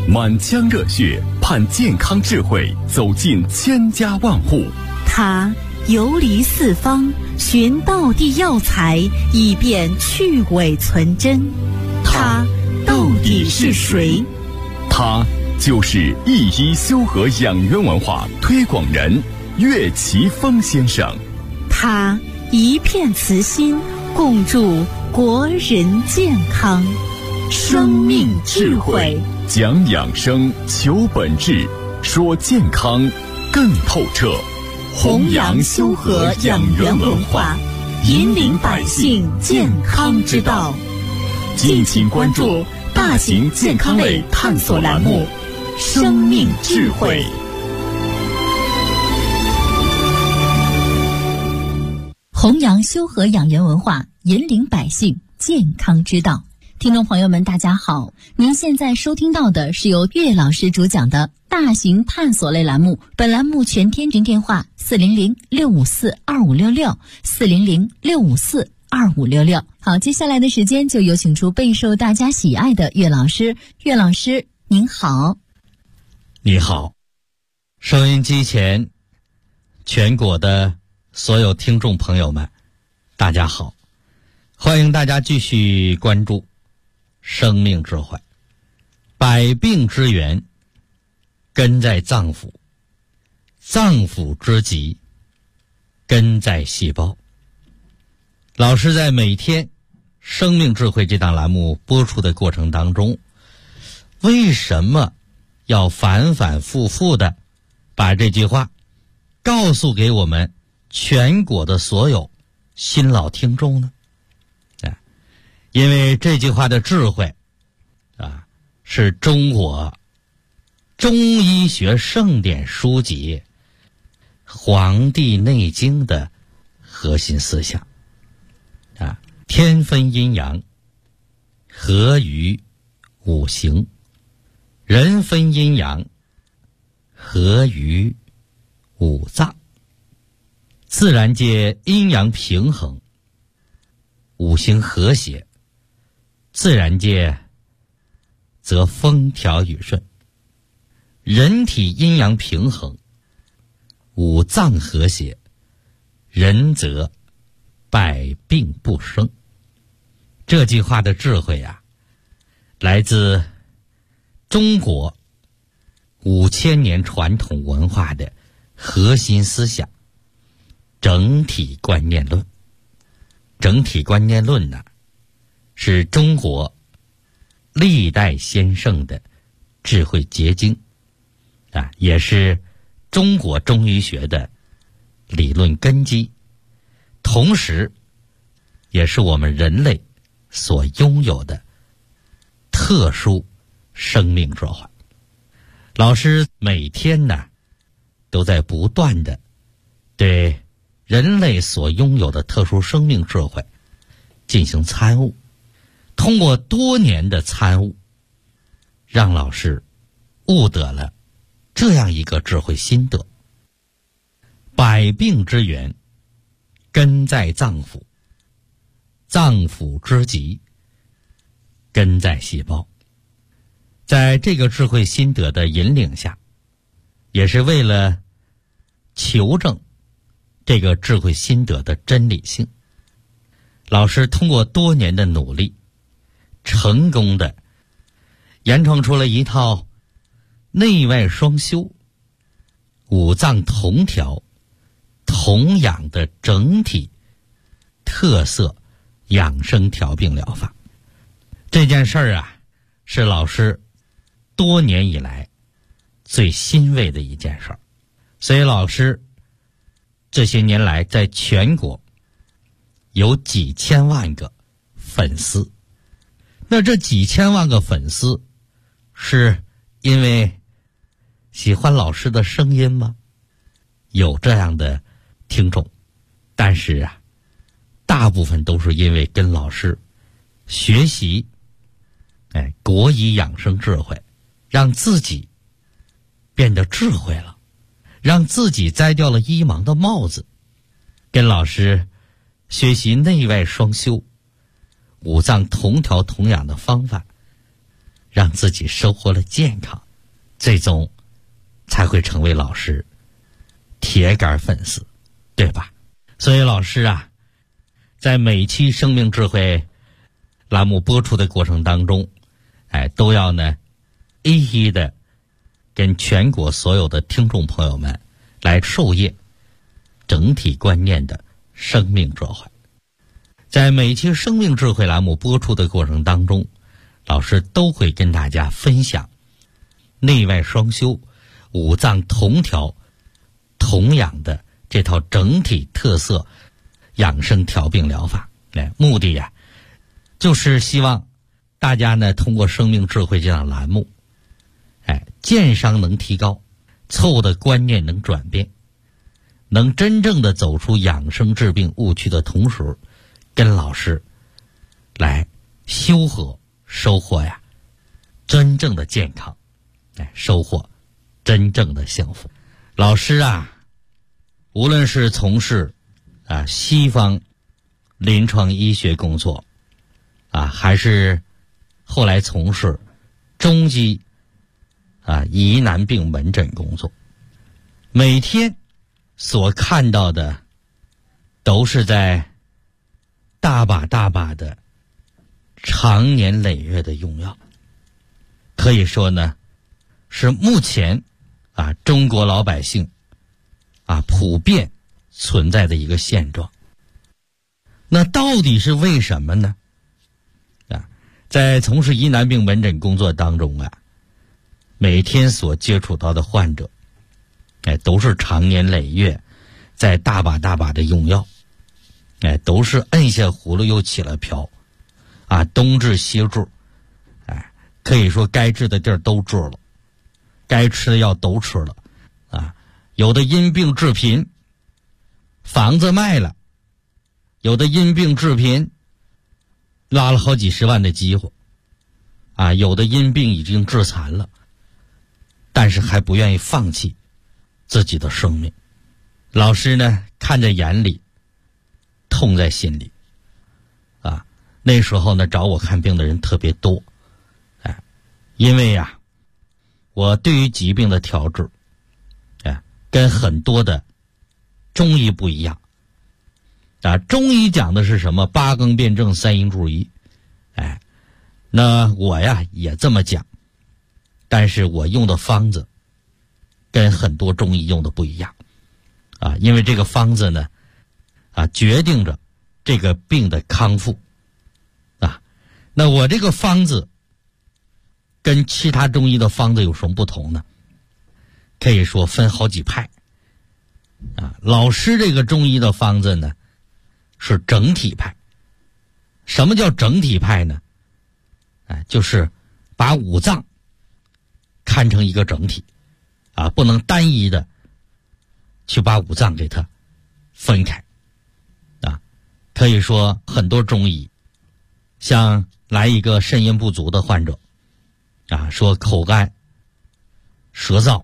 满腔热血盼健康智慧走进千家万户。 他游离四方，寻道地药材，以便去伪存真。他到底是谁？ 他就是一一修和养元文化推广人岳奇峰先生。 他一片慈心，共筑国人健康。生命智慧， 讲养生，求本质，说健康更透彻。 弘扬修和养元文化，引领百姓健康之道。敬请关注大型健康类探索栏目《生命智慧》。 弘扬修和养元文化，引领百姓健康之道。听众朋友们，大家好，您现在收听到的是由岳老师主讲的大型探索类栏目。本栏目全天群电话400-654-2566 400-654-2566。好，接下来的时间就有请出备受大家喜爱的岳老师。岳老师您好。 你好，收音机前全国的所有听众朋友们，大家好，欢迎大家继续关注生命智慧。百病之源根在脏腑，脏腑之疾根在细胞。老师在每天生命智慧这档栏目播出的过程当中，为什么要反反复复的把这句话告诉给我们全国的所有新老听众呢？因为这句话的智慧是中国中医学圣典书籍《黄帝内经》的核心思想天分阴阳，合于五行；人分阴阳，合于五脏。自然界阴阳平衡，五行和谐，自然界则风调雨顺。人体阴阳平衡，五脏和谐，人则百病不生。这句话的智慧来自中国5000年传统文化的核心思想整体观念论。整体观念论是中国历代先圣的智慧结晶也是中国中医学的理论根基，同时也是我们人类所拥有的特殊生命智慧。老师每天都在不断的对人类所拥有的特殊生命智慧进行参悟，通过多年的参悟，让老师悟得了这样一个智慧心得：百病之源根在脏腑，脏腑之疾根在细胞。在这个智慧心得的引领下，也是为了求证这个智慧心得的真理性，老师通过多年的努力，成功的研创出了一套内外双修、五脏同调、同养的整体特色养生调病疗法。这件事儿是老师多年以来最欣慰的一件事儿，所以老师这些年来在全国有几千万个粉丝。那这几千万个粉丝是因为喜欢老师的声音吗？有这样的听众，但是大部分都是因为跟老师学习国医养生智慧，让自己变得智慧了，让自己摘掉了医盲的帽子，跟老师学习内外双修、五脏同调同养的方法， 让自己收获了健康，最终才会成为老师铁杆粉丝，对吧？所以老师啊，在每期生命智慧栏目播出的过程当中，都要呢一一的跟全国所有的听众朋友们来授业整体观念的生命智慧。在每期生命智慧栏目播出的过程当中，老师都会跟大家分享内外双修、五脏同调同养的这套整体特色养生调病疗法。目的呀，就是希望大家呢通过生命智慧这档栏目，健商能提高，错误的观念能转变，能真正的走出养生治病误区的同时，跟老师来修和收获呀真正的健康，收获真正的幸福。老师啊，无论是从事西方临床医学工作还是后来从事中医疑难病门诊工作，每天所看到的都是在大把大把的长年累月的用药，可以说呢是目前中国老百姓普遍存在的一个现状。那到底是为什么呢？在从事疑难病门诊工作当中每天所接触到的患者都是长年累月在大把大把的用药，都是摁下葫芦又起了瓢东治西治，可以说该治的地儿都治了，该吃的药都吃了有的因病致贫，房子卖了；有的因病致贫，拉了好几十万的饥荒有的因病已经致残了，但是还不愿意放弃自己的生命。老师呢看在眼里，痛在心里那时候呢找我看病的人特别多因为我对于疾病的调治跟很多的中医不一样中医讲的是什么八纲辩证三阴注意那我也这么讲，但是我用的方子跟很多中医用的不一样因为这个方子呢决定着这个病的康复那我这个方子跟其他中医的方子有什么不同呢？可以说分好几派老师这个中医的方子呢是整体派。什么叫整体派呢？就是把五脏看成一个整体不能单一的去把五脏给它分开可以说很多中医像来一个肾阴不足的患者说口干舌燥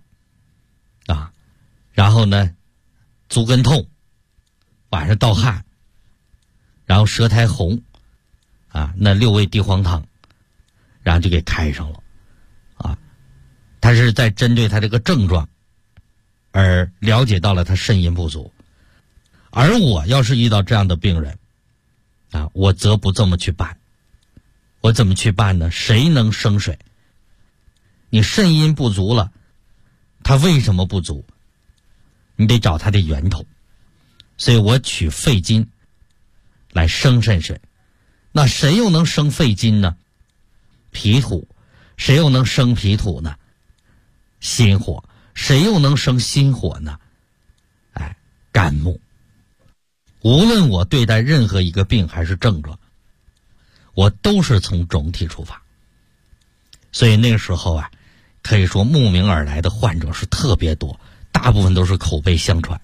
然后呢足跟痛，晚上盗汗，然后舌苔红那6味地黄汤然后就给开上了他是在针对他这个症状而了解到了他肾阴不足。而我要是遇到这样的病人我则不这么去办。我怎么去办呢？谁能生水？你肾阴不足了，他为什么不足？你得找他的源头。所以我取肺金来生肾水。那谁又能生肺金呢？脾土。谁又能生脾土呢？心火。谁又能生心火呢？肝木。无论我对待任何一个病还是症状，我都是从整体出发。所以那个时候可以说慕名而来的患者是特别多，大部分都是口碑相传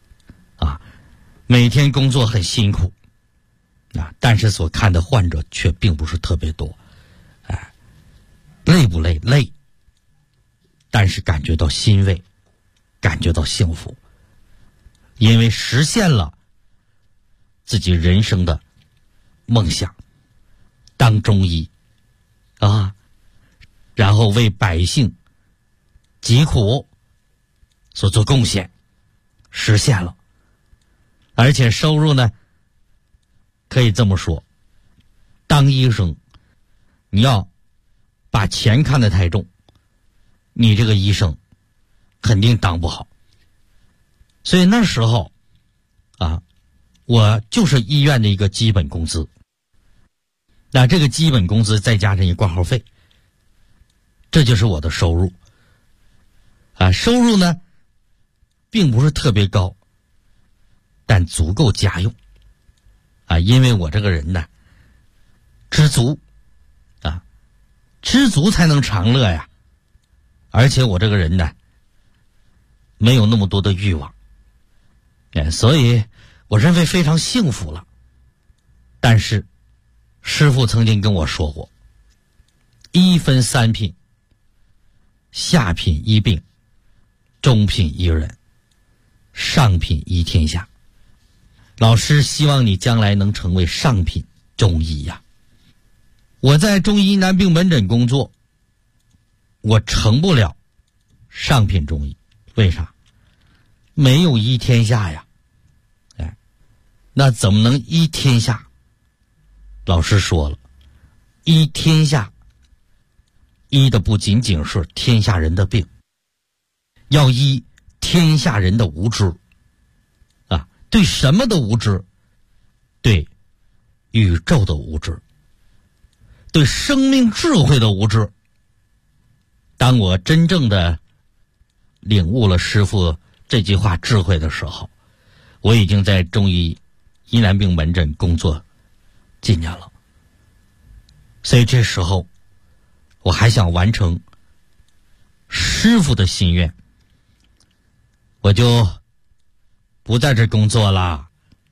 每天工作很辛苦但是所看的患者却并不是特别多累不累？累，但是感觉到欣慰，感觉到幸福，因为实现了自己人生的梦想，当中医然后为百姓疾苦所做贡献，实现了。而且收入呢，可以这么说，当医生你要把钱看得太重，你这个医生肯定当不好。所以那时候啊，我就是医院的一个基本工资，那这个基本工资再加上一挂号费，这就是我的收入啊。收入呢并不是特别高，但足够家用啊。因为我这个人呢知足啊，知足才能常乐呀。而且我这个人呢没有那么多的欲望，所以我认为非常幸福了。但是师父曾经跟我说过，一分三品，下品一病，中品一人，上品一天下。老师希望你将来能成为上品中医呀。我在中医难病门诊工作，我成不了上品中医。为啥？没有医天下呀。那怎么能医天下？老师说了，医天下医的不仅仅是天下人的病，要医天下人的无知啊。对什么的无知？对宇宙的无知，对生命智慧的无知。当我真正的领悟了师父这句话智慧的时候，我已经在中医疑难病门诊工作几年了。所以这时候我还想完成师父的心愿，我就不在这工作了，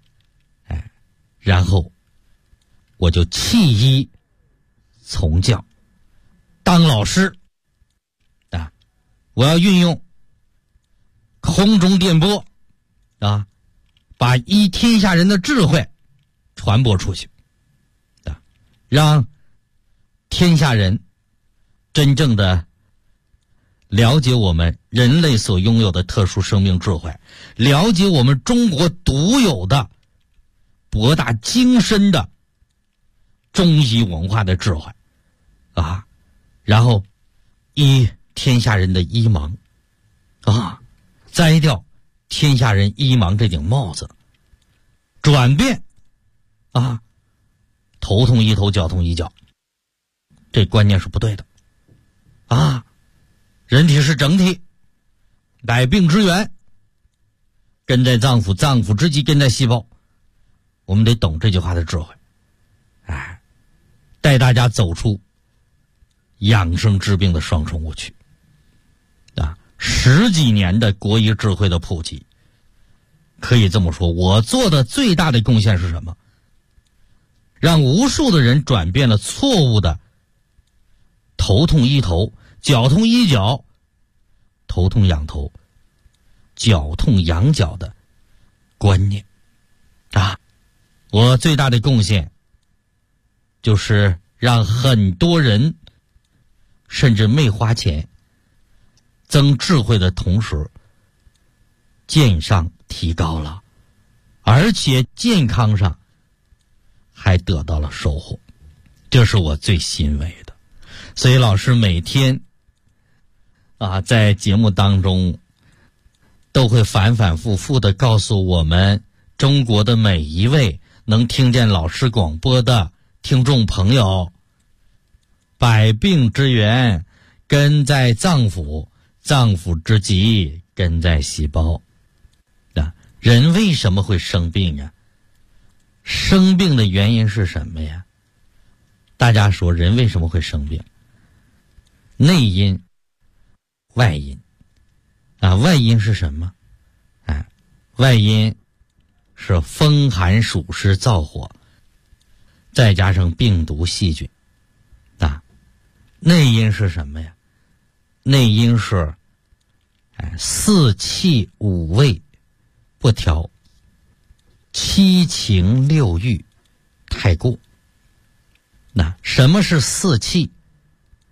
然后我就弃医从教，当老师啊！我要运用空中电波啊，把医天下人的智慧传播出去啊，让天下人真正的了解我们人类所拥有的特殊生命智慧，了解我们中国独有的博大精深的中医文化的智慧啊，然后医天下人的医盲啊，摘掉天下人医盲这顶帽子，转变啊，头痛医头，脚痛医脚，这观念是不对的啊。人体是整体，百病之源根在脏腑，脏腑之基根在细胞。我们得懂这句话的智慧，带大家走出养生治病的双重误区啊！10几年的国医智慧的普及，可以这么说，我做的最大的贡献是什么？让无数的人转变了错误的头痛医头，脚痛医脚，头痛养头，脚痛养脚的观念啊！我最大的贡献就是让很多人甚至没花钱增智慧的同时，健上提高了，而且健康上还得到了收获，这是我最欣慰的。所以老师每天在节目当中都会反反复复地告诉我们中国的每一位能听见老师广播的听众朋友，百病之源根在脏腑，脏腑之基根在细胞。人为什么会生病啊？生病的原因是什么呀？大家说人为什么会生病？内因外因外因是什么？外因是风寒暑湿燥火，再加上病毒细菌内因是什么呀？内因是四气五味不调，七情六欲太过。那什么是四气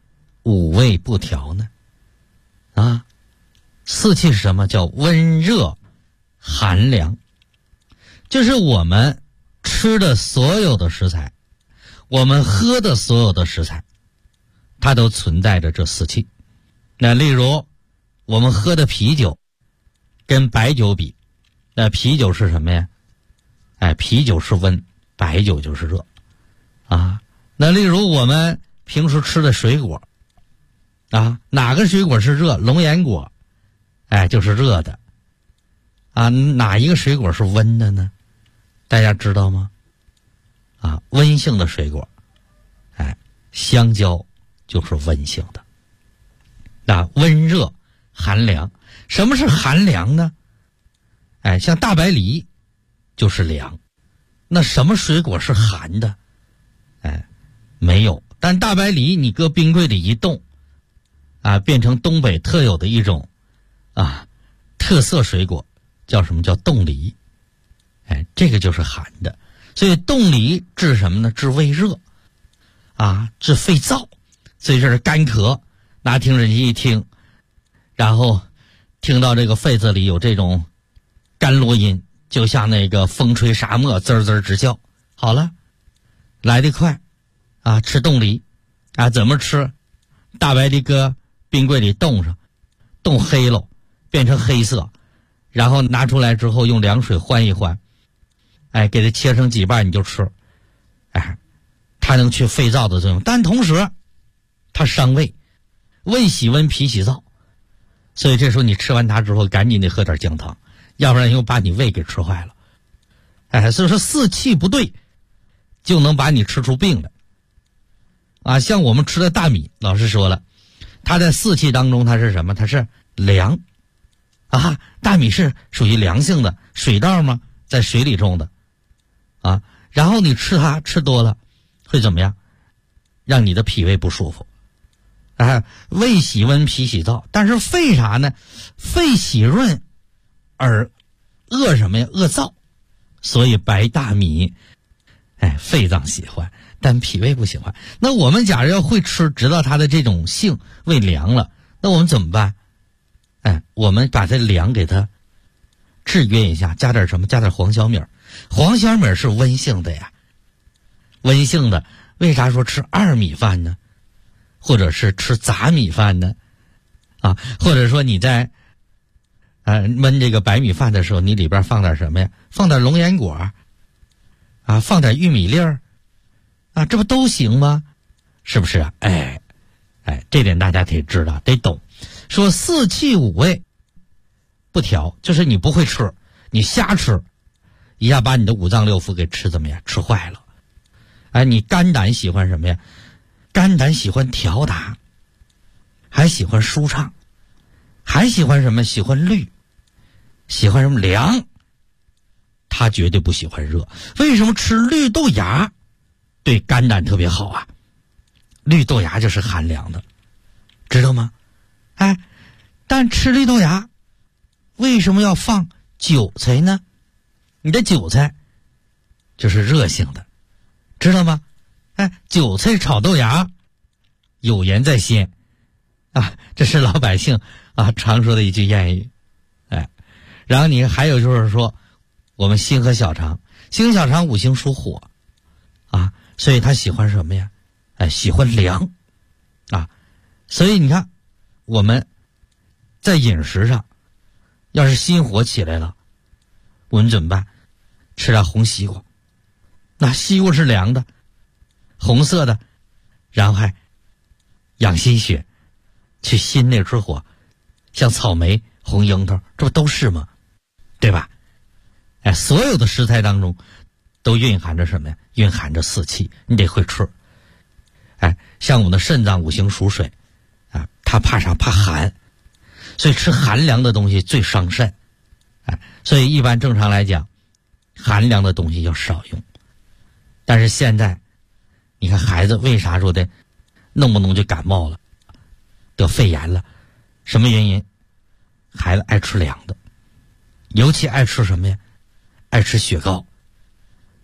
五味不调呢？啊，四气是什么？叫温热寒凉，就是我们吃的所有的食材，我们喝的所有的食材，它都存在着这四气。那例如我们喝的啤酒跟白酒比，那啤酒是什么呀？啤酒是温，白酒就是热啊。那例如我们平时吃的水果啊，哪个水果是热？龙眼果就是热的啊。哪一个水果是温的呢？大家知道吗？啊，温性的水果香蕉就是温性的。那温热寒凉，什么是寒凉呢？像大白梨就是凉。那什么水果是寒的？没有。但大白梨你搁冰柜里一冻变成东北特有的一种特色水果，叫什么？叫冻梨。这个就是寒的。所以冻梨治什么呢？治胃热治肺燥。所以这是干咳，拿听诊器一听，然后听到这个肺子里有这种干啰音，就像那个风吹沙漠，滋滋直叫。好了，来得快吃冻梨怎么吃？大白梨搁冰柜里冻上，冻黑了，变成黑色，然后拿出来之后用凉水换一换，给它切成几瓣你就吃。它能去肺燥的作用，但同时它伤胃，胃喜温脾喜燥，所以这时候你吃完它之后赶紧得喝点姜汤，要不然又把你胃给吃坏了。所以说四气不对就能把你吃出病来像我们吃的大米，老师说了，它在四气当中它是什么？它是凉大米是属于凉性的，水稻嘛，在水里种的然后你吃它吃多了会怎么样？让你的脾胃不舒服胃喜温脾喜燥。但是肺啥呢？肺喜润而恶什么呀？恶燥。所以白大米肺脏喜欢，但脾胃不喜欢。那我们假如要会吃，知道它的这种性，胃凉了，那我们怎么办？我们把这凉给它制约一下，加点什么？加点黄小米。黄小米是温性的呀，温性的。为啥说吃二米饭呢？或者是吃杂米饭呢？或者说你在焖这个白米饭的时候，你里边放点什么呀？放点龙眼果放点玉米粒儿这不都行吗？是不是这点大家得知道，得懂。说四气五味不调，就是你不会吃，你瞎吃，一下把你的五脏六腑给吃怎么样？吃坏了。你肝胆喜欢什么呀？肝胆喜欢调达，还喜欢舒畅，还喜欢什么？喜欢绿，喜欢什么？凉。他绝对不喜欢热。为什么吃绿豆芽对肝胆特别好绿豆芽就是寒凉的，知道吗？但吃绿豆芽为什么要放韭菜呢？你的韭菜就是热性的，知道吗？韭菜炒豆芽有盐在先这是老百姓常说的一句谚语。然后你还有就是说我们心和小肠，心小肠五行属火所以他喜欢什么呀？喜欢凉所以你看我们在饮食上要是心火起来了，我们怎么办？吃点红西瓜，那西瓜是凉的，红色的，然后还养心血，去心内之火，像草莓、红樱桃，这不都是吗？对吧？所有的食材当中都蕴含着什么呀？蕴含着四气，你得会吃。像我们的肾脏五行属水它怕啥？怕寒，所以吃寒凉的东西最伤肾。所以一般正常来讲，寒凉的东西要少用。但是现在你看孩子为啥说的弄不弄就感冒了，得肺炎了？什么原因？孩子爱吃凉的，尤其爱吃什么呀？爱吃雪糕。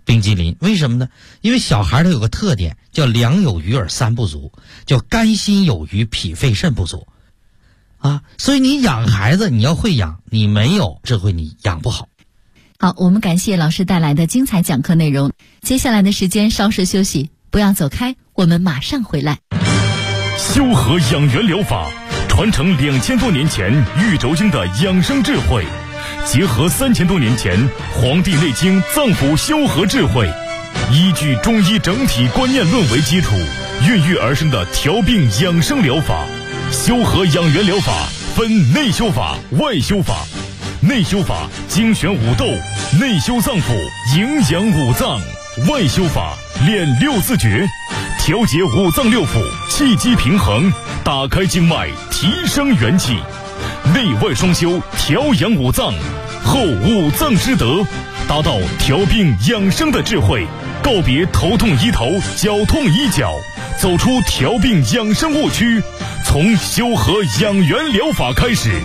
冰激凌。为什么呢？因为小孩他有个特点，叫粮有余而三不足，叫肝心有余，脾肺肾不足啊。所以你养孩子，你要会养，你没有智慧，你养不好。 好，我们感谢老师带来的精彩讲课内容。接下来的时间稍事休息，不要走开，我们马上回来。 修和养元疗法传承2000多年前玉轴经的养生智慧，结合3000多年前《黄帝内经》脏腑修和智慧，依据中医整体观念论为基础，孕育而生的调病养生疗法。修和养元疗法分内修法、外修法。内修法精选五斗，内修脏腑，营养五脏；外修法练六字诀，调节五脏六腑，气机平衡，打开经脉，提升元气。内外双修，调养五脏，后五脏之德，达到调病养生的智慧，告别头痛医头，脚痛医脚，走出调病养生误区，从修和养元疗法开始。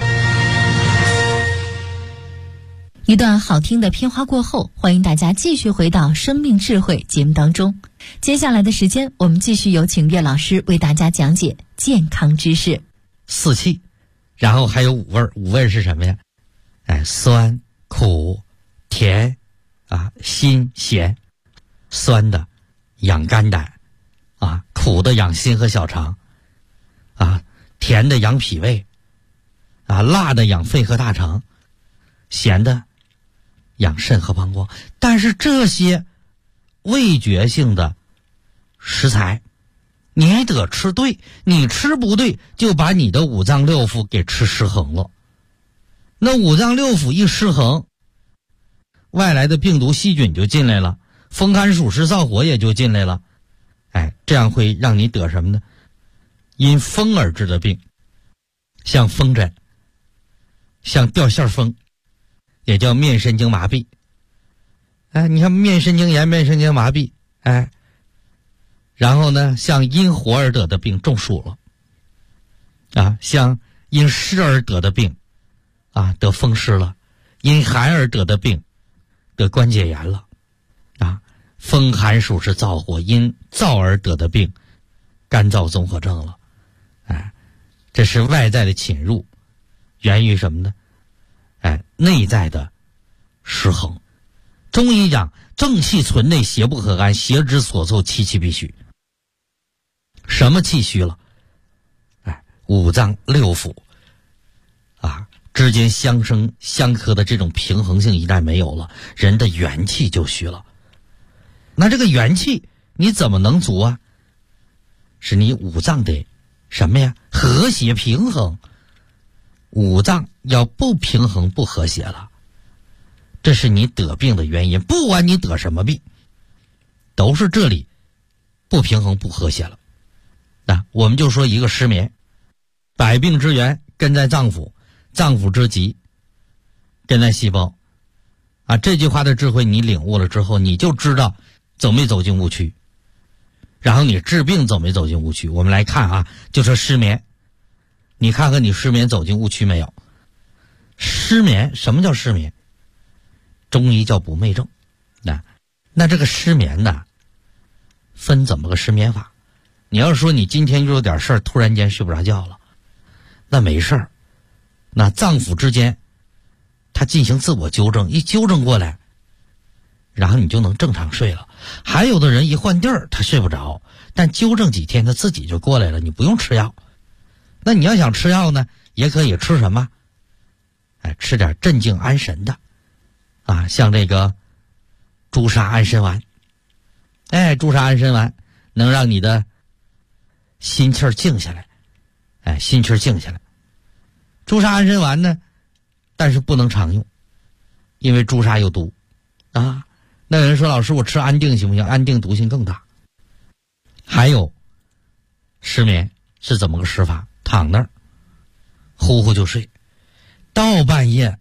一段好听的片花过后，欢迎大家继续回到生命智慧节目当中。接下来的时间，我们继续有请岳老师为大家讲解健康知识。 四气，然后还有五味，五味是什么呀？酸、苦、甜啊，辛、咸。酸的养肝胆啊，苦的养心和小肠啊，甜的养脾胃啊，辣的养肺和大肠，咸的养肾和膀胱。但是这些味觉性的食材你得吃对，你吃不对就把你的五脏六腑给吃失衡了。那五脏六腑一失衡，外来的病毒细菌就进来了，风寒暑湿燥火也就进来了。这样会让你得什么呢？因风而致的病，像风疹，像掉线风，也叫面神经麻痹。你看面神经炎、面神经麻痹，然后呢，像因火而得的病中暑了，像因湿而得的病，得风湿了；因寒而得的病，得关节炎了，风寒暑湿燥火，因燥而得的病，干燥综合症了。这是外在的侵入，源于什么呢？内在的失衡。中医讲正气存内，邪不可干，邪之所凑，气气必虚。什么气虚了？五脏六腑之间相生相克的这种平衡性一旦没有了，人的元气就虚了。那这个元气你怎么能足啊？是你五脏得什么呀？和谐平衡。五脏要不平衡不和谐了，这是你得病的原因。不管你得什么病，都是这里不平衡不和谐了。我们就说一个失眠，百病之源根在脏腑，脏腑之疾根在细胞。这句话的智慧你领悟了之后，你就知道走没走进误区，然后你治病走没走进误区。我们来看就说失眠，你看看你失眠走进误区没有？失眠，什么叫失眠？中医叫不寐症。那这个失眠呢，分怎么个失眠法？你要说你今天又有点事儿，突然间睡不着觉了，那没事儿，那脏腑之间它进行自我纠正，一纠正过来，然后你就能正常睡了。还有的人一换地儿他睡不着，但纠正几天他自己就过来了，你不用吃药。那你要想吃药呢，也可以吃什么？吃点镇静安神的像这个朱砂安神丸。朱砂安神丸能让你的心气儿静下来，心气儿静下来。朱砂安神丸呢，但是不能常用，因为朱砂有毒那有人说，老师我吃安定行不行？安定毒性更大。还有失眠是怎么个失法？躺那儿呼呼就睡，到半夜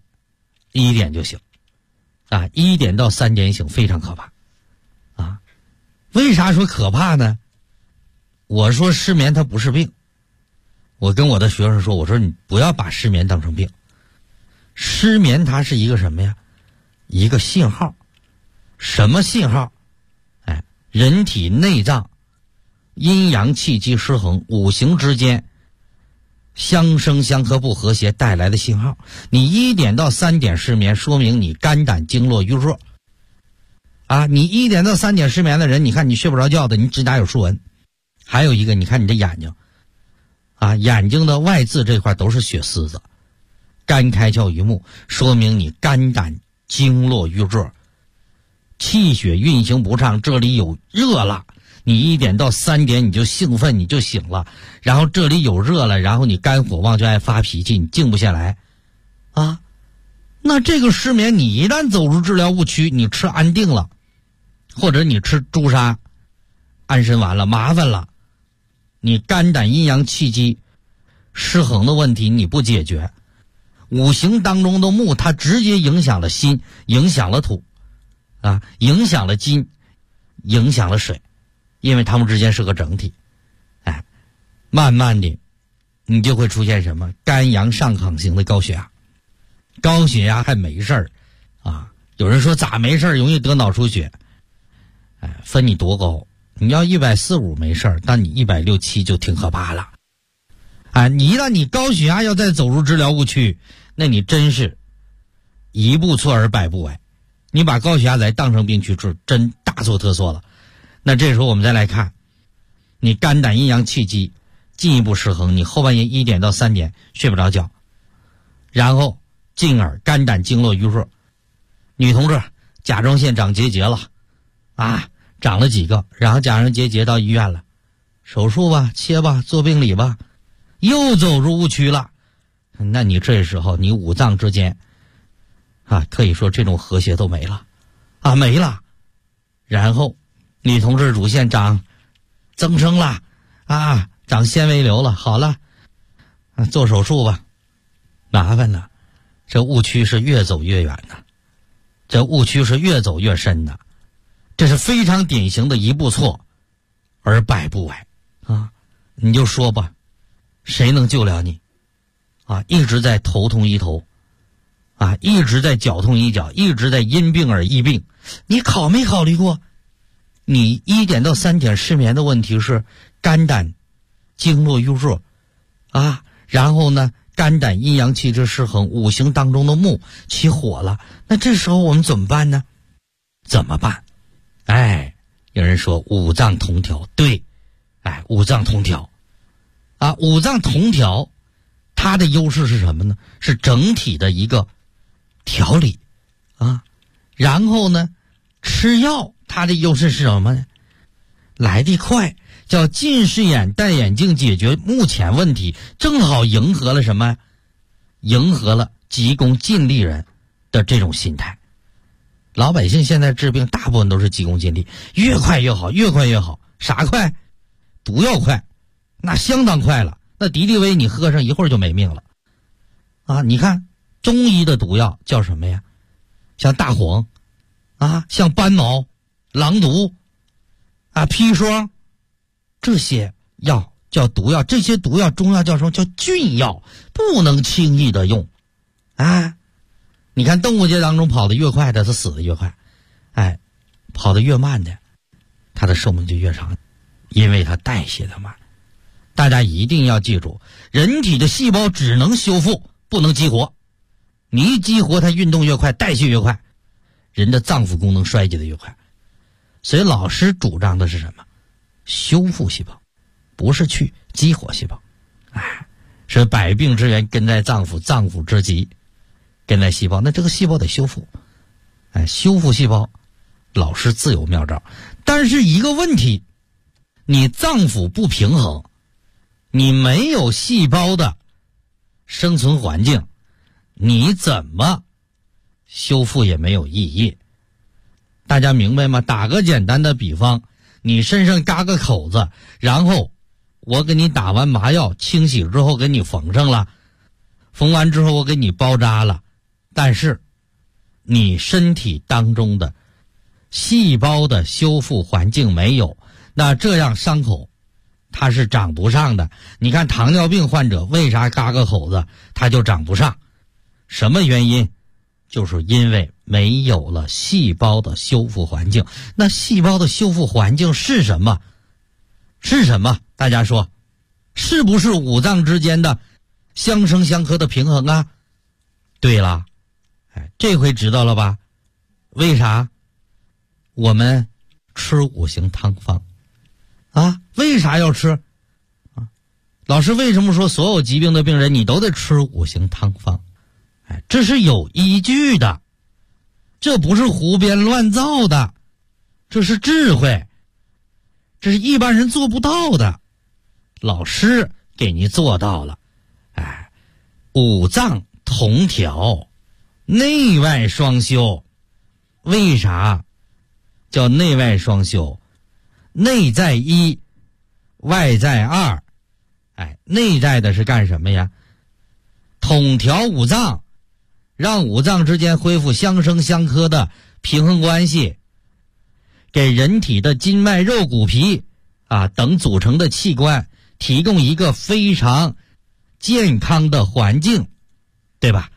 1点就醒1点到3点醒，非常可怕为啥说可怕呢？我说失眠它不是病，我跟我的学生说，我说你不要把失眠当成病，失眠它是一个什么呀？一个信号， 什么信号？人体内脏阴阳气机失衡，五行之间相生相克不和谐带来的信号。你1点到3点失眠，说明你肝胆经络淤弱你1点到3点失眠的人，你看你睡不着觉的，你指甲有竖纹。还有一个，你看你这眼睛眼睛的外眦这块都是血丝子，肝开窍于目，说明你肝胆经络淤弱，气血运行不畅，这里有热了，你1点到3点你就兴奋，你就醒了，然后这里有热了，然后你肝火旺就爱发脾气，你静不下来那这个失眠你一旦走入治疗误区，你吃安定了，或者你吃朱砂安神丸了，麻烦了，你肝胆阴阳气机失衡的问题你不解决，五行当中的木它直接影响了心，影响了土影响了金，影响了水，因为它们之间是个整体。慢慢的你就会出现什么肝阳上亢型的高血压。高血压还没事儿有人说咋没事儿，容易得脑出血。分你多高，你要140-145没事儿，但你160-170就挺可怕了。你一旦你高血压要再走入治疗误区，那你真是一步错而百步歪，你把高血压再当成病去治，真大错特错了。那这时候我们再来看，你肝胆阴阳气机进一步失衡，你后半夜1点到3点睡不着觉，然后进而肝胆经络淤弱。女同志甲状腺长结节了长了几个，然后甲状结节到医院了，手术吧，切吧，做病理吧，又走入误区了。那你这时候你五脏之间可以说这种和谐都没了没了。然后女同志乳腺长增生了长纤维瘤了，好了做手术吧，麻烦了，这误区是越走越远的，这误区是越走越深的，这是非常典型的一步错而百步歪你就说吧，谁能救了你一直在头痛医头一直在脚痛医脚，一直在因病而医病。你没考虑过你1点到3点失眠的问题是肝胆经络淤弱然后呢肝胆阴阳气之失衡，五行当中的木起火了，那这时候我们怎么办呢？怎么办？有人说五脏同调，对五脏同调五脏同调它的优势是什么呢？是整体的一个调理然后呢吃药它的优势是什么呢？来得快，叫近视眼戴眼镜解决目前问题，正好迎合了什么？迎合了急功近利人的这种心态。老百姓现在治病大部分都是急功近利，越快越好，越快越好。啥快？毒药快，那相当快了。那敌敌畏你喝上一会儿就没命了你看中医的毒药叫什么呀？像大黄像斑毛、狼毒砒霜，这些药叫毒药。这些毒药中药叫什么？叫菌药，不能轻易的用你看动物界当中跑得越快的它死得越快跑得越慢的它的寿命就越长，因为它代谢的慢。大家一定要记住，人体的细胞只能修复，不能激活。你一激活它运动越快，代谢越快，人的脏腑功能衰竭的越快。所以老师主张的是什么？修复细胞，不是去激活细胞是百病之源根在脏腑，脏腑之疾根在细胞。那这个细胞得修复修复细胞老师自有妙招。但是一个问题，你脏腑不平衡，你没有细胞的生存环境，你怎么修复也没有意义。大家明白吗？打个简单的比方，你身上嘎个口子，然后我给你打完麻药清洗之后给你缝上了，缝完之后我给你包扎了，但是你身体当中的细胞的修复环境没有，那这样伤口它是长不上的。你看糖尿病患者为啥嘎个口子它就长不上？什么原因？ 就是因为没有了细胞的修复环境。那细胞的修复环境是什么？是什么？大家说，是不是五脏之间的相生相克的平衡啊？对了，这回知道了吧？为啥我们吃五行汤方啊？为啥要吃啊？老师为什么说所有疾病的病人你都得吃五行汤方？这是有依据的，这不是胡编乱造的，这是智慧，这是一般人做不到的，老师给你做到了。五脏同调，内外双修。为啥叫内外双修？内在一，外在二。内在的是干什么呀？统调五脏，让五脏之间恢复相生相克的平衡关系，给人体的筋脉肉骨皮等组成的器官提供一个非常健康的环境，对吧？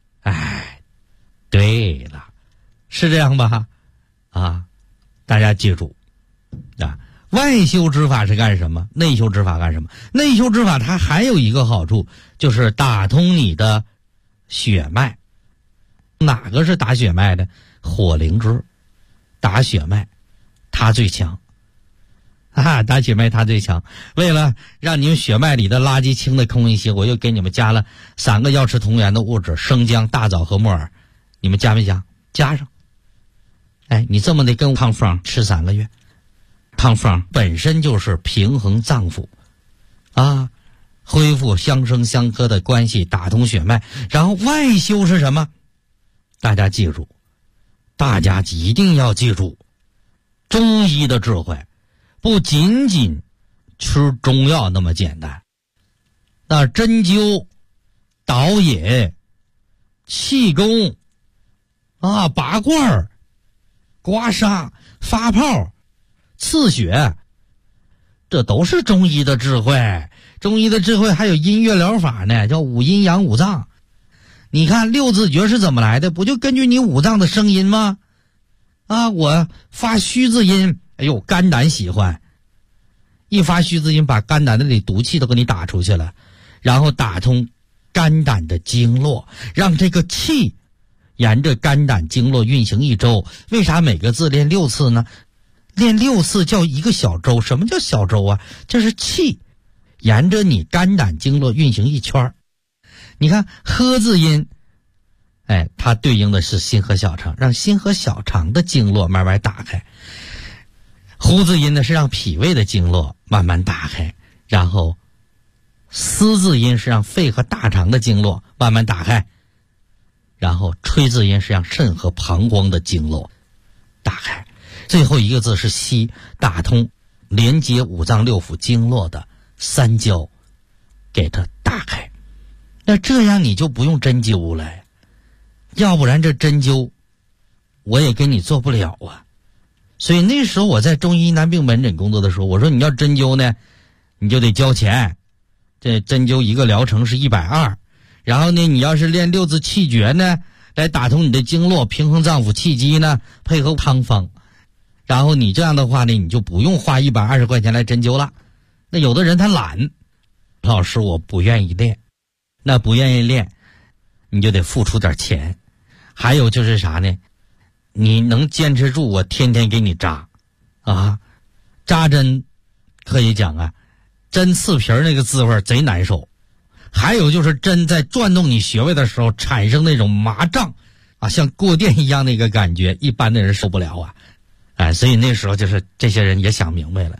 对了，是这样吧？大家记住外修之法是干什么？内修之法干什么？内修之法它还有一个好处，就是打通你的血脉。哪个是打血脉的？火灵芝打血脉它最强打血脉它最强。为了让你们血脉里的垃圾清的空一些，我又给你们加了3个药食同源的物质：生姜、大枣和木耳。你们加没加？加上。你这么的跟汤方吃3个月。汤方本身就是平衡脏腑恢复相生相克的关系，打通血脉。然后外修是什么？大家记住，大家一定要记住，中医的智慧不仅仅吃中药那么简单。那针灸、导引、气功拔罐、刮痧、发泡、刺血，这都是中医的智慧。中医的智慧还有音乐疗法呢，叫五阴阳五脏。你看六字诀是怎么来的？不就根据你五脏的声音吗？我发虚字音，肝胆喜欢，一发虚字音把肝胆的里毒气都给你打出去了，然后打通肝胆的经络，让这个气沿着肝胆经络运行1周。为啥每个字练6次呢？练6次叫一个小周。什么叫小周啊？就是气沿着你肝胆经络运行1圈。你看呵字音，它对应的是心和小肠，让心和小肠的经络慢慢打开。呼字音呢是让脾胃的经络慢慢打开，然后思字音是让肺和大肠的经络慢慢打开，然后吹字音是让肾和膀胱的经络打开，最后一个字是息，打通连接五脏六腑经络的三焦，给它打开。那这样你就不用针灸了，要不然这针灸我也跟你做不了啊。所以那时候我在中医男病门诊工作的时候，我说你要针灸呢你就得交钱，这针灸一个疗程是120，然后呢你要是练6字气诀呢来打通你的经络，平衡脏腑气机呢，配合汤方，然后你这样的话呢你就不用花120块钱来针灸了。那有的人他懒，老师我不愿意练，那不愿意练你就得付出点钱。还有就是啥呢，你能坚持住我天天给你扎扎针可以讲针刺皮那个滋味贼难受。还有就是针在转动你穴位的时候产生那种麻胀像过电一样那个感觉，一般的人受不了所以那时候就是这些人也想明白了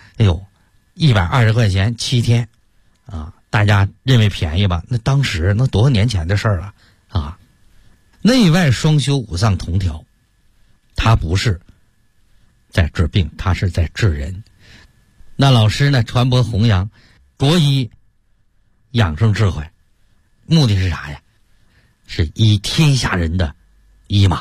，120块钱7天大家认为便宜吧？那当时那多少年前的事儿了内外双修，五脏同调，它不是在治病，它是在治人。那老师呢传播弘扬国医养生智慧，目的是啥呀？是医天下人的医嘛。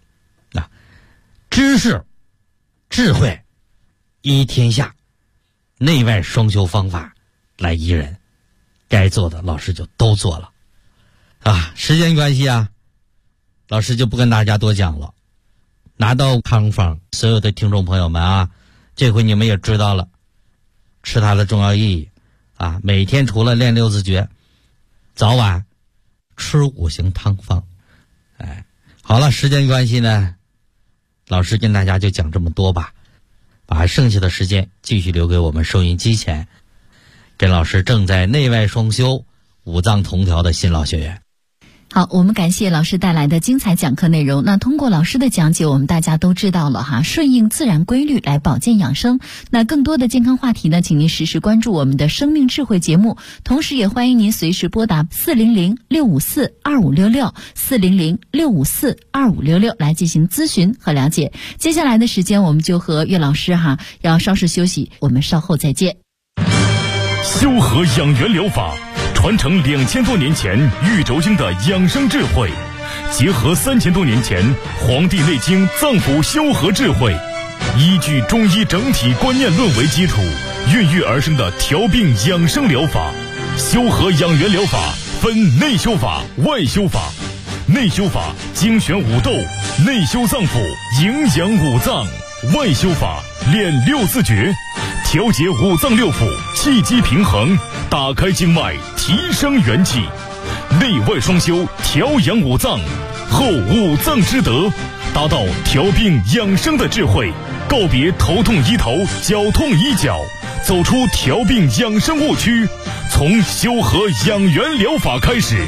知识智慧医天下，内外双修方法来医人，该做的老师就都做了时间关系老师就不跟大家多讲了。拿到康方，所有的听众朋友们啊，这回你们也知道了吃它的重要意义啊！每天除了练六字诀，早晚吃五行汤方。哎，好了，时间关系呢，老师跟大家就讲这么多吧，把剩下的时间继续留给我们收音机前跟老师正在内外双修五脏同调的新老学员。 好，我们感谢老师带来的精彩讲课内容。那通过老师的讲解，我们大家都知道了哈，顺应自然规律来保健养生。那更多的健康话题呢，请您时时关注我们的生命智慧节目，同时也欢迎您随时拨打400-654-2566 400-654-2566来进行咨询和了解。接下来的时间，我们就和岳老师要稍事休息，我们稍后再见。 修和养元疗法传承2000多年前玉轴经的养生智慧，结合3000多年前《黄帝内经》脏腑修和智慧，依据中医整体观念论为基础，孕育而生的调病养生疗法。修和养元疗法分内修法、外修法。内修法精选五斗，内修脏腑，营养五脏；外修法练六字诀，调节五脏六腑，气机平衡，打开经脉，提升元气。内外双修，调养五脏，后五脏之德，达到调病养生的智慧。告别头痛医头，脚痛医脚，走出调病养生误区，从修和养元疗法开始。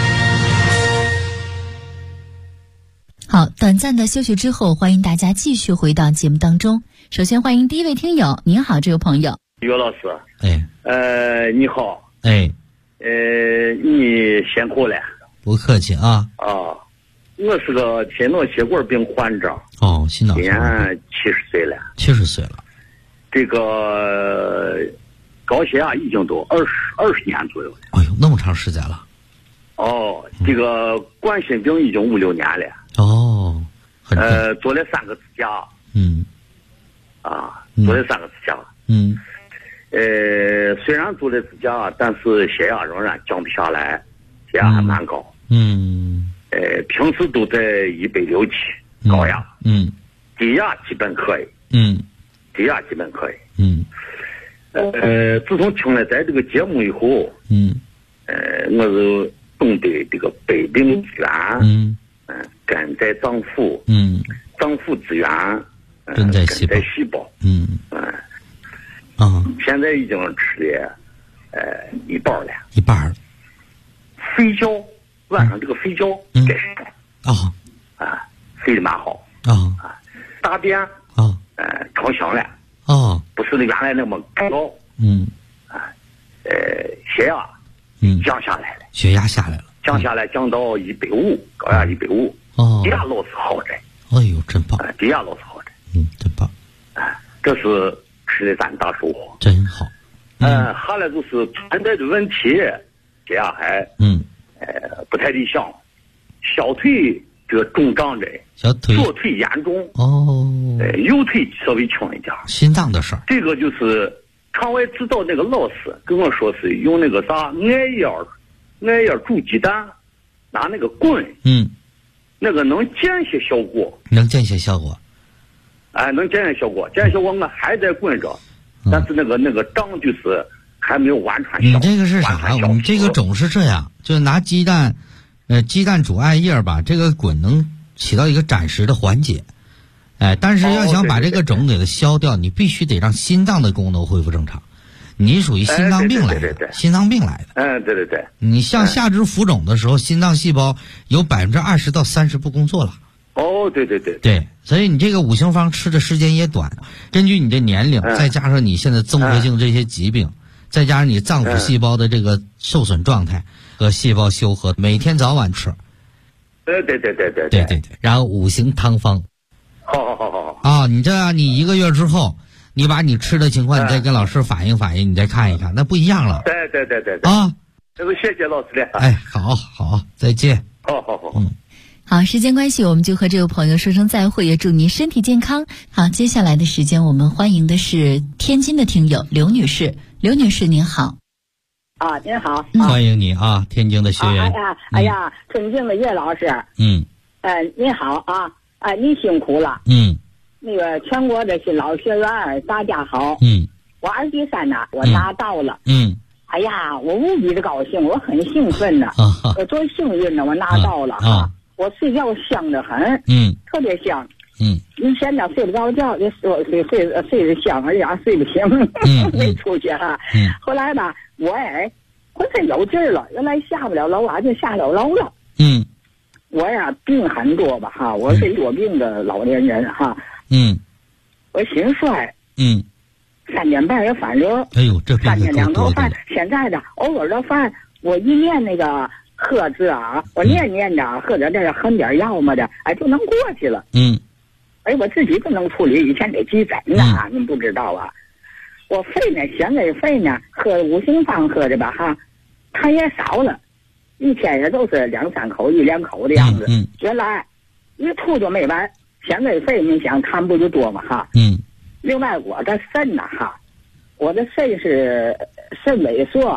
好，短暂的休息之后，欢迎大家继续回到节目当中。首先欢迎第一位听友，您好，这位朋友。 岳老师，你好， 你辛苦了。 不客气啊。 我是个心脑血管病患者。 心脑血管病。 今年70岁了。 70岁了。 这个高血压已经都20年左右了。 哎呦，那么长时间了。 这个冠心病已经5、6年了。做了3个支架。做了3个支架。虽然做了支架，但是血压仍然降不下来，血压还蛮高。平时都在160、7高压。低压基本可以。低压基本可以。自从听了咱这个节目以后，我就懂得这个百病之源，根在脏腑，脏腑之源， 根在细胞。现在已经吃了一半了。 一半。 睡觉晚上这个睡觉该是睡得蛮好。大便成型了。不是原来那么高。血压降下来了。 血压下来了。 降下来，降到150，高压150。低压老是好着。 哎呦，真棒。 低压老是好着。 真棒。 这是吃的咱大收获。 真好。 后来就是存在的问题，血压还不太理想，小腿这个肿胀着，左腿严重。右腿稍微轻一点。 心脏的事儿。 这个就是场外指导那个老师跟我说是用那个啥艾叶煮鸡蛋，拿那个滚，那个能见些效果。 能见些效果。 能见些效果。见效果我还在滚着，但是那个胀就是还没有完全消。 你这个是啥？我们这个种是这样，就拿鸡蛋煮艾叶吧，这个滚能起到一个暂时的缓解。但是要想把这个种给它消掉，你必须得让心脏的功能恢复正常。你属于心脏病来的。心脏病来的。 对。 你像下肢浮肿的时候，心脏细胞有20%到30%不工作了。对，所以你这个五行方吃的时间也短，根据你的年龄，再加上你现在综合性这些疾病，再加上你脏腑细胞的这个受损状态和细胞修和，每天早晚吃。对，然后五行汤方。好。你这样，你1个月之后，你把你吃的情况，你再跟老师反映反映，你再看一看，那不一样了。 对。这个谢谢老师了。 好，再见。 好。 好，时间关系，我们就和这位朋友说声再会，也祝您身体健康。好，接下来的时间，我们欢迎的是天津的听友刘女士。刘女士您好。 您好。 欢迎你啊，天津的学员。 尊敬的岳老师。 你好啊，你辛苦了。那个全国的新老学员大家好。我23呢，我拿到了。哎呀，我无比的高兴，我很兴奋呢。我多幸运呢，我拿到了啊！我睡觉香得很。特别香。以前呢睡不着觉，就睡得香，而且还睡不醒，没出息哈。后来吧，我浑身有劲儿了，原来下不了楼啊，就下了楼了。我呀病很多吧哈，我是多病的老年人哈。我心衰。3点半也犯热。哎呦，这病3天2头饭。现在的偶尔的饭，我一念那个喝字啊，我念着喝点这喝点药么的，就能过去了。我自己都能处理，以前得急诊呢，您不知道啊。我肺呢，显微肺呢，喝5行方喝的吧哈，它也少了，一天也都是2、3口1、2口的样子。原来一吐就没完，显微肺你想痰不就多嘛哈。另外我的肾呢哈，我的肾是肾萎缩。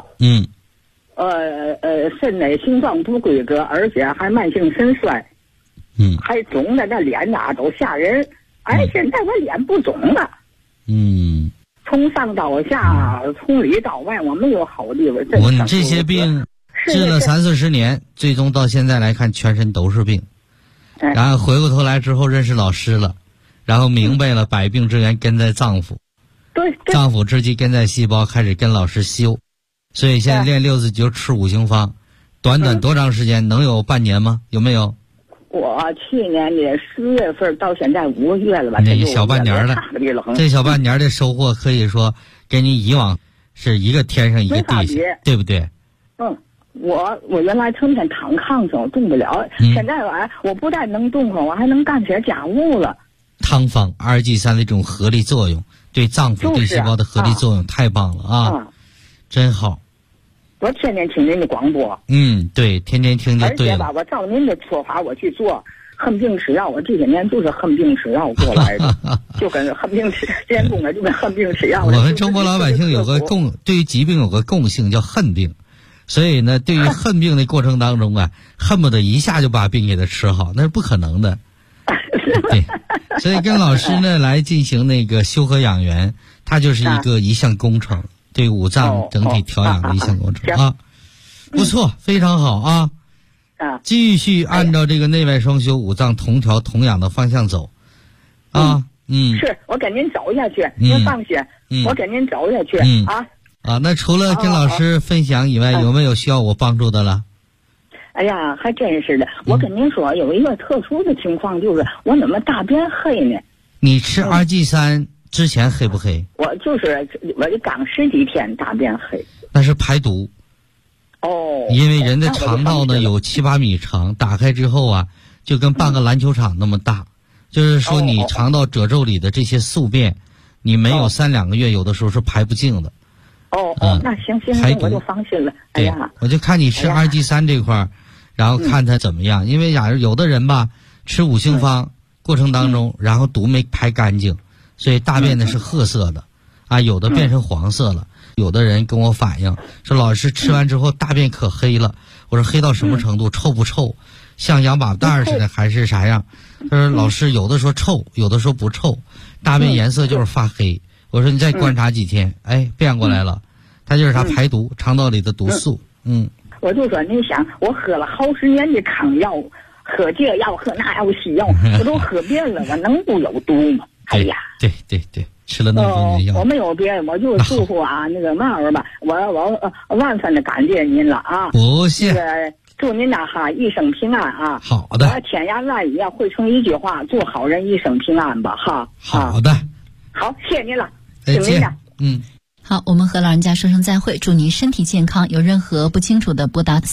肾内形状不规则，而且还慢性肾衰。还肿的那脸呐都吓人。现在我脸不肿了。从上到下，从里到外，我没有好地方。 你这些病治了30-40年，最终到现在来看，全身都是病。然后回过头来之后认识老师了，然后明白了百病之源根在脏腑。脏腑之气根在细胞，开始跟老师修。所以现在练6字诀吃5行方，短多长时间？能有半年吗？有没有？ 我去年的10月份到现在5个月了吧？ 那小半年了，这小半年的收获可以说跟你以往是一个天上一个地下，对不对？ 我原来成天躺炕上动不了，现在我不但能动了，我还能干些家务了。 汤方2G3的这种合力作用，对脏腑对细胞的合力作用太棒了啊！真好。 我天天听您的广播。 对，天天听就对了。 而且吧，我照您的说法我去做，恨病吃药。我这些年就是恨病吃药过来的，就跟恨病吃练功的，就跟恨病吃药。 我们中国老百姓有个对于疾病有个共性叫恨病，所以呢，对于恨病的过程当中恨不得一下就把病给它吃好，那是不可能的。对，所以跟老师呢来进行那个修和养元，它就是一项工程。对五脏整体调养的一项工程啊，不错，非常好啊！继续按照这个内外双修、五脏同调同养的方向走啊！ 是我跟您走下去，您放心，我跟您走下去啊！ 那除了跟老师分享以外，有没有需要我帮助的了？ 哎呀，还真是的！我跟您说，有一个特殊的情况，就是我怎么大便黑呢？ 你吃2G3之前黑不黑？ 我刚10几天大便黑， 那是排毒。因为人的肠道呢有7、8米长，打开之后就跟半个篮球场那么大。就是说你肠道褶皱里的这些宿便，你没有3、2个月，有的时候是排不净的。 那行，我就放心了。哎呀， 我就看你吃2G3这块，然后看它怎么样。因为有的人吧，吃5行方过程当中，然后毒没排干净。所以大便呢是褐色的，有的变成黄色了。有的人跟我反映说，老师吃完之后大便可黑了。我说黑到什么程度？臭不臭？像羊粑蛋似的还是啥样？他说老师有的说臭，有的说不臭，大便颜色就是发黑。我说你再观察几天，变过来了，它就是它排毒，肠道里的毒素。 我就说你想，我喝了好10年的康药，喝这药喝那药西药，我都喝遍了，我能不有毒吗？哎呀， 对，吃了那么多年药， 我没有别，我就祝福那个嘛吧，我万分的感谢您了啊！ 不谢。 祝您一生平安啊！ 好的。 我千言万语汇成一句话：做好人一生平安吧！哈。 好的。 好，谢谢您了， 再见。 好，我们和老人家说声再会，祝您身体健康。有任何不清楚的，拨打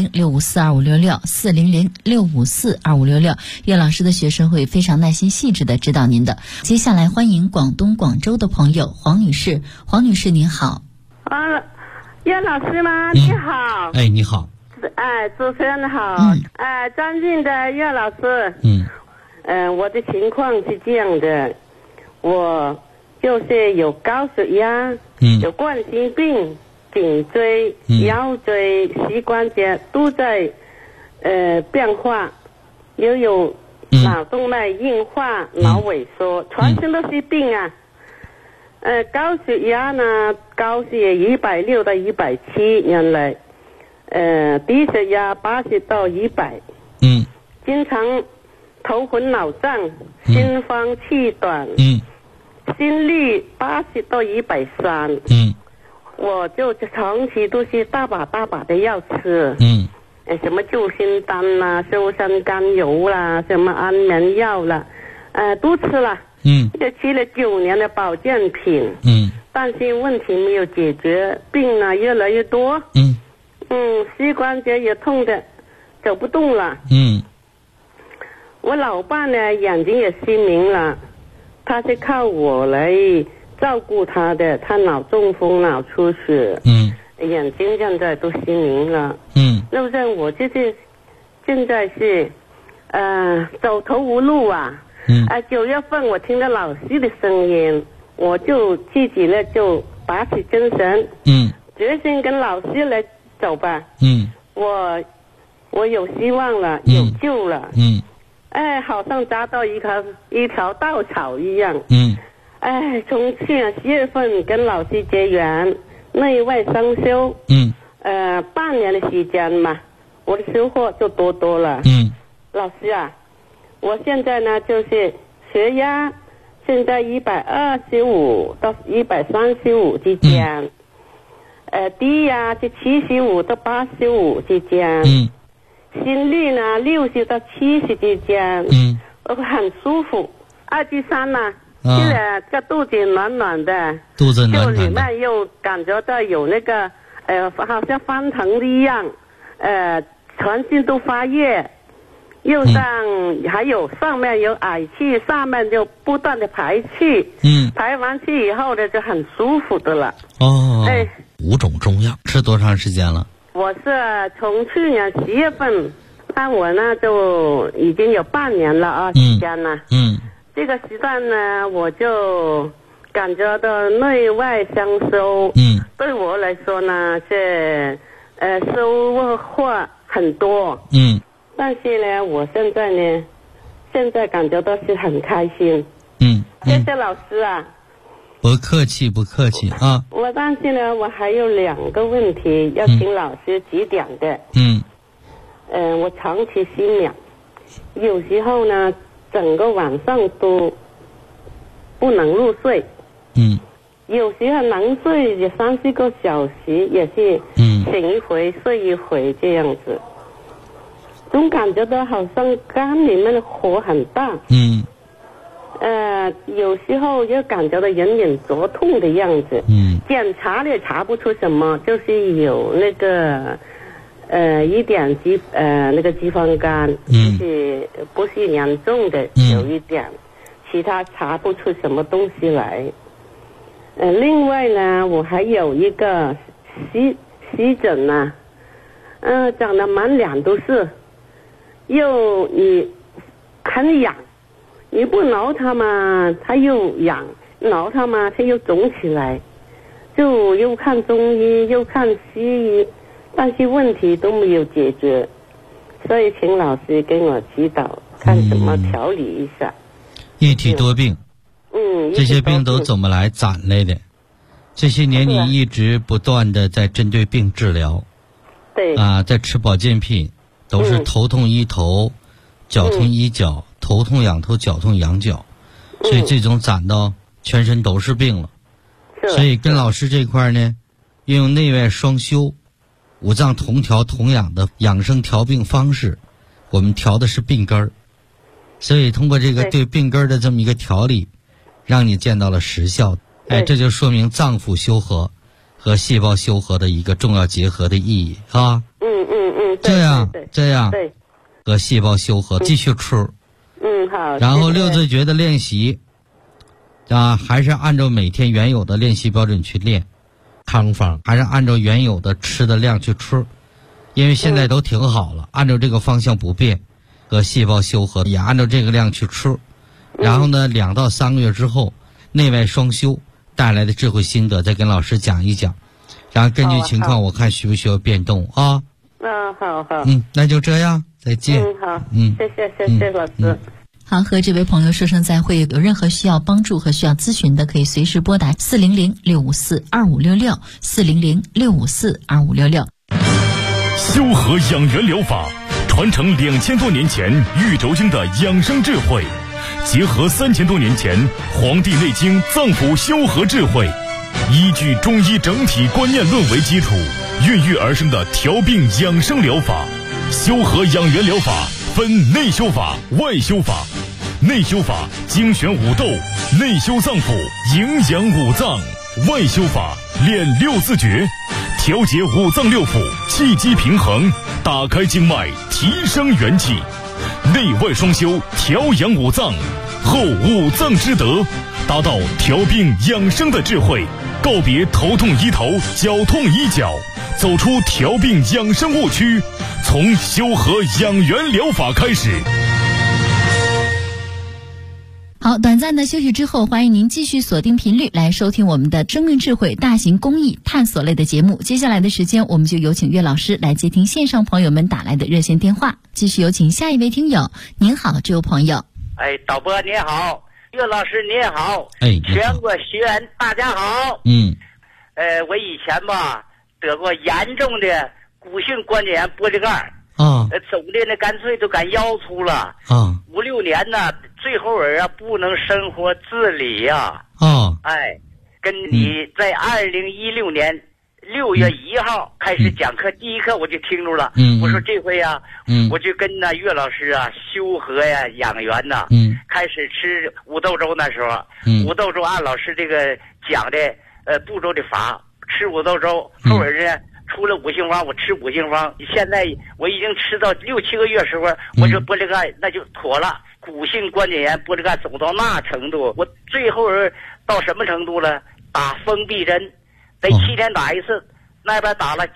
400-654-2566，400-654-2566。岳老师的学生会非常耐心细致的指导您的。接下来欢迎广东广州的朋友黄女士。黄女士您好。 岳老师吗？你好。 你好。 主持人好。尊敬的岳老师。我的情况是这样的，我就是有高血压，有冠心病、颈椎、腰椎、膝关节都在变化。 又有脑动脉硬化、脑萎缩，全身都是病啊。高血压呢，高血160到170原来，低血压80到100，经常头昏脑胀，心慌气短，心率80到130，我就长期都是大把的药吃，什么救心丹啦、瘦身甘油啦、什么安眠药啦，都吃了。这吃了9年的保健品，但是问题没有解决，病呢越来越多，膝关节也痛的走不动了，我老伴呢眼睛也失明了，他是靠我来照顾他的，他脑中风、脑出血，眼睛现在都失明了，是不是？我就是现在是走投无路啊。9月份我听到老师的声音，我就自己呢就打起精神，决心跟老师来走吧。我有希望了，有救了。好像扎到一条稻草一样。从去年10月份跟老师结缘，内外双修。半年的时间嘛，我的收获就多了。老师啊。我现在呢就是血压现在125到135之间，低压是75到85之间，心率呢60到70之间，我很舒服。23呢，现在这个肚子暖暖的， 肚子暖暖的， 就里面又感觉到有那个好像翻腾的一样，全身都发热。右上还有上面有氦气，上面就不断的排气，排完气以后呢就很舒服的了。 5种中药吃多长时间了？ 我是从去年10月份，但我呢就已经有半年了啊，时间了。这个时段呢，我就感觉到内外相收。对我来说呢是收获很多。但是呢，我现在感觉到是很开心。谢谢老师啊。 不客气啊。 但是呢，我还有2个问题要请老师指点的。我长期失眠，有时候呢，整个晚上都不能入睡。有时候能睡也3-4个小时，也是醒一回睡一回这样子。总感觉到好像肝里面的火很大，有时候又感觉到隐隐作痛的样子，检查也查不出什么，就是有那个一点那个脂肪肝，就是不是严重的，有一点，其他查不出什么东西来。另外呢，我还有一个湿疹啊，长得满脸都是。又你很痒，你不挠它嘛，它又痒；挠它嘛，它又肿起来。就又看中医，又看西医，但是问题都没有解决，所以请老师给我指导，看怎么调理一下。 一体多病，这些病都怎么来攒来的？这些年你一直不断的在针对病治疗， 对在吃保健品。都是头痛医头，脚痛医脚，头痛痒头，脚痛痒脚，所以这种攒到全身都是病了。所以跟老师这块呢，运用内外双修、五脏同调同养的养生调病方式，我们调的是病根儿。所以通过这个对病根儿的这么一个调理，让你见到了实效。这就说明脏腑修和和细胞修和的一个重要结合的意义啊。这样和细胞修和继续吃。 好。 然后六字诀的练习还是按照每天原有的练习标准去练，康方还是按照原有的吃的量去吃，因为现在都挺好了，按照这个方向不变，和细胞修和也按照这个量去吃。然后呢，2到3个月之后，内外双修带来的智慧心得再跟老师讲一讲，然后根据情况我看需不需要变动啊。 好。 那就这样再见。 好，谢谢老师。 好，和这位朋友说声再会。有任何需要帮助和需要咨询的，可以随时拨打400-654-2566，400-654-2566。 修和养元疗法传承2000多年前玉轴经的养生智慧，结合3000多年前《黄帝内经》脏腑修和智慧，依据中医整体观念论为基础，孕育而生的调病养生疗法。修和养元疗法分内修法、外修法。内修法精选五斗，内修脏腑，营养五脏；外修法练六字诀，调节五脏六腑，气机平衡，打开经脉，提升元气。内外双修，调养五脏，后五脏之德，达到调病养生的智慧。告别头痛医头，脚痛医脚，走出调病养生误区，从修和养元疗法开始。 好，短暂的休息之后，欢迎您继续锁定频率来收听我们的生命智慧大型公益探索类的节目。接下来的时间，我们就有请岳老师来接听线上朋友们打来的热线电话。继续有请下一位听友。您好，这位朋友。 导播你好，岳老师你好，全国学员大家好。我以前吧得过严重的骨性关节炎玻璃盖。肿的那干脆都赶腰粗了。5、6年呢，最后不能生活自理呀。跟你在2016年6月1号开始讲课，第一课我就听着了。我说这回我就跟岳老师修和养元呐。开始吃五豆粥，那时候五豆粥按老师这个讲的步骤的法吃五豆粥，后边呢出了五行方，我吃五行方。现在我已经吃到6、7个月时候，我这玻璃盖那就妥了。骨性关节炎玻璃盖走到那程度，我最后到什么程度了？打封闭针，得7天打一次，那边打了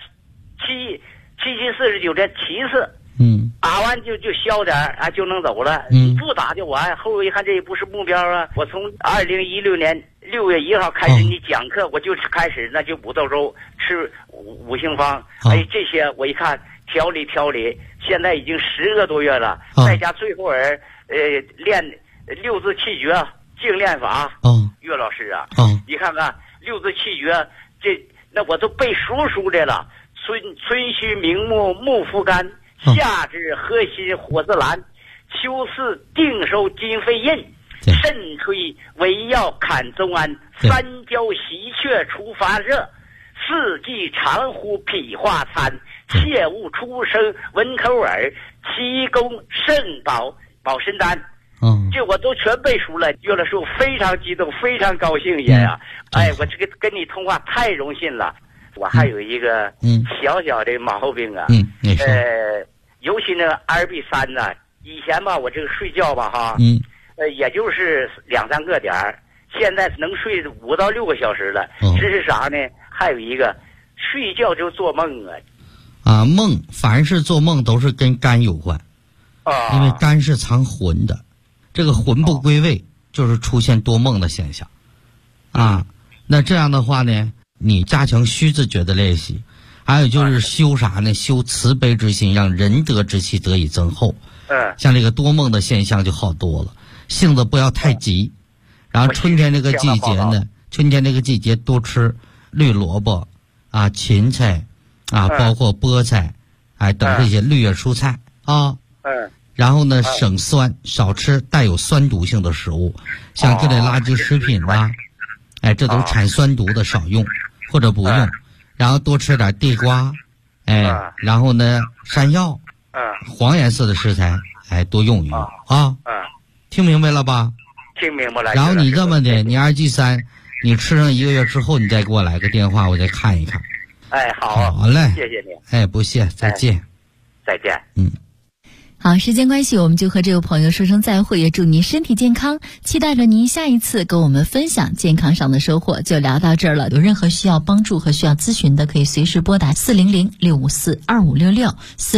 7、49天7次。打完就消点就能走了。不打就完。后来一看这也不是目标啊。我从2016年6月1号开始你讲课，我就开始那就五豆粥吃五行方。这些我一看调理，现在已经10个多月了。在家最后练六字气诀净练法。岳老师你看看六字气诀，那我都背熟的了。春须明目，目复肝；夏至和心，火自兰；秋四定收金肺印；肾吹为药坎中安；三焦喜鹊除发热；四季长呼脾化餐；切勿出声闻口耳；七功肾保身丹。这我都全背熟了。岳老师，我非常激动，非常高兴也我这个跟你通话太荣幸了。我还有一个小的毛病尤其那个2B3呢，以前吧我这个睡觉吧也就是2、3个点儿，现在能睡5到6个小时了。这是啥呢？还有一个睡觉就做梦梦凡是做梦都是跟肝有关因为肝是藏魂的，这个魂不归位就是出现多梦的现象那这样的话呢，你加强虚字诀的练习，还有就是修啥呢？修慈悲之心，让仁德之气得以增厚。像这个多梦的现象就好多了。性子不要太急，然后春天这个季节呢，多吃绿萝卜芹菜包括菠菜等这些绿叶蔬菜然后呢省酸，少吃带有酸毒性的食物，像这类垃圾食品这都产酸毒的少用或者不用，然后多吃点地瓜然后呢山药黄颜色的食材多用一用听明白了吧？ 听明白了。 然后你这么的，你2G3你吃上1个月之后，你再给我来个电话，我再看一看。好嘞， 谢谢你。 不谢，再见。 再见。 好，时间关系，我们就和这位朋友说声再会，也祝您身体健康，期待着您下一次跟我们分享健康上的收获。就聊到这儿了，有任何需要帮助和需要咨询的，可以随时拨打400-654-2566，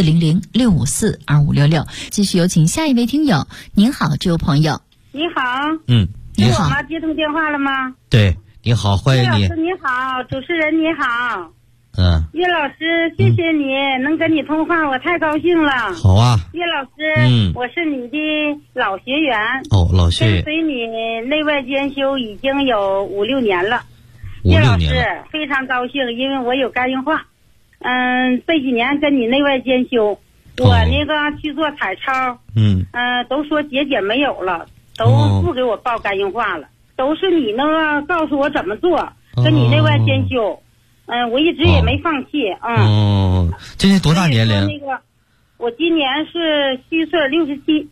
400-654-2566。继续有请下一位听友。您好，这位朋友。 你好。 你好。 是我吗？接通电话了吗？ 对，你好，欢迎你。 老师你好，主持人你好。 岳老师，谢谢你能跟你通话，我太高兴了。 好啊， 岳老师，我是你的老学员。 老学员， 跟随你内外兼修已经有5、6年了。 岳老师非常高兴，因为我有肝硬化。这几年跟你内外兼修，我那个去做彩超，都说结节没有了，都不给我报肝硬化了，都是你那个告诉我怎么做，跟你内外兼修。我一直也没放弃。 今年多大年龄？ 那个，我今年是虚岁67。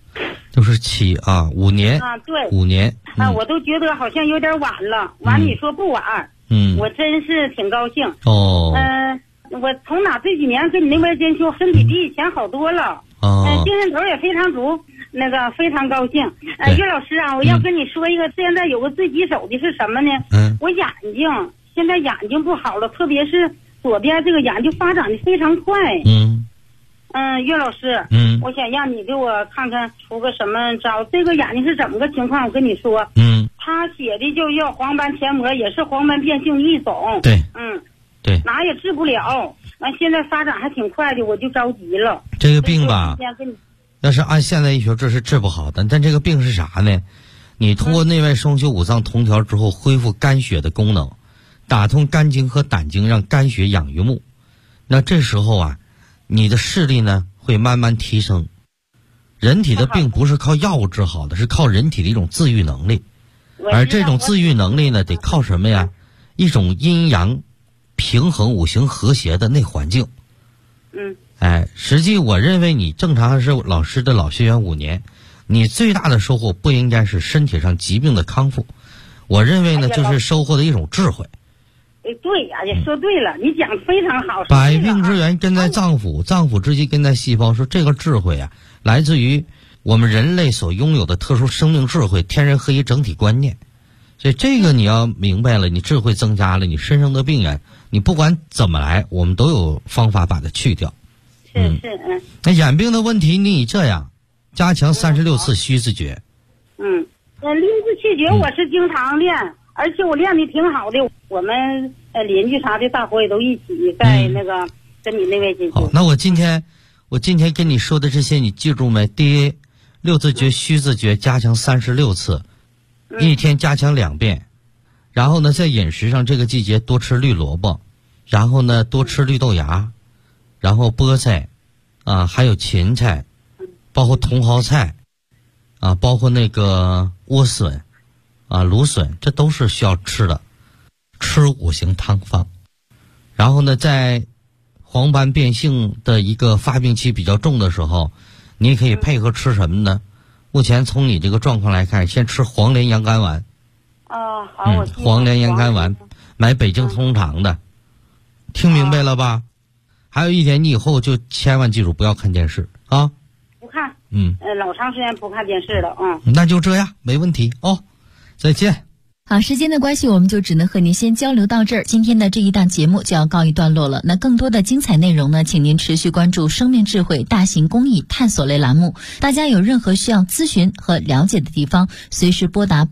67啊，5年啊，对 ，5年。 我都觉得好像有点晚了。完，你说不晚。我真是挺高兴。我从哪这几年跟你内外兼修，身体比以前好多了。精神头也非常足，那个非常高兴。岳老师啊，我要跟你说一个，现在有个最棘手的是什么呢？我眼睛现在眼睛不好了，特别是左边这个眼睛发展的非常快。岳老师，我想让你给我看看出个什么招。这个眼睛是怎么个情况？我跟你说，他写的就要黄斑前膜，也是黄斑变性的一种。 对，对， 哪也治不了。完，现在发展还挺快的，我就着急了。 这个病吧，要是按现代医学，这是治不好的。但这个病是啥呢？你通过内外双修5脏同调之后，恢复肝血的功能，打通肝经和胆经，让肝血养于目。那这时候啊，你的视力呢会慢慢提升。人体的病不是靠药物治好的，是靠人体的一种自愈能力。而这种自愈能力呢，得靠什么呀？一种阴阳平衡、5行和谐的内环境。实际我认为你正常是老师的老学员5年，你最大的收获不应该是身体上疾病的康复，我认为呢，就是收获的一种智慧。 对呀，也说对了，你讲非常好。 百病之源根在脏腑，脏腑之基根在细胞。说这个智慧啊，来自于我们人类所拥有的特殊生命智慧，天人合一整体观念。所以这个你要明白了，你智慧增加了，你身上的病啊，你不管怎么来，我们都有方法把它去掉。那眼病的问题，你这样加强36次虚字诀。 6字气诀我是经常练，而且我练的挺好的。我们邻居啥的，大伙也都一起在那个跟你内外兼修。 好，那我今天跟你说的这些，你记住没？第一，6字诀、虚字诀加强36次，一天加强2遍。然后呢，在饮食上，这个季节多吃绿萝卜，然后呢多吃绿豆芽，然后菠菜，还有芹菜，包括茼蒿菜，包括那个莴笋，芦笋，这都是需要吃的。吃5行汤方。然后呢，在黄斑变性的一个发病期比较重的时候，你可以配合吃什么呢？目前从你这个状况来看，先吃黄连阳肝丸。 好， 黄连阳肝丸，买北京通厂的。听明白了吧？还有一点，你以后就千万记住不要看电视啊。 不看。老长时间不看电视了那就这样，没问题哦。再见。 好，时间的关系，我们就只能和您先交流到这儿。今天的这一档节目就要告一段落了。那更多的精彩内容呢，请您持续关注生命智慧大型公益探索类栏目。大家有任何需要咨询和了解的地方，随时拨打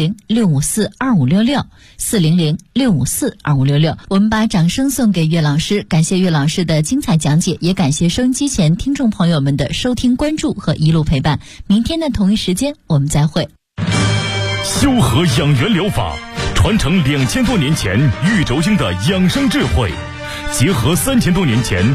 400-654-2566 400-654-2566。我们把掌声送给岳老师，感谢岳老师的精彩讲解，也感谢收音机前听众朋友们的收听关注和一路陪伴。明天的同一时间我们再会。 修和养元疗法传承2000多年前玉轴经的养生智慧，结合3000多年前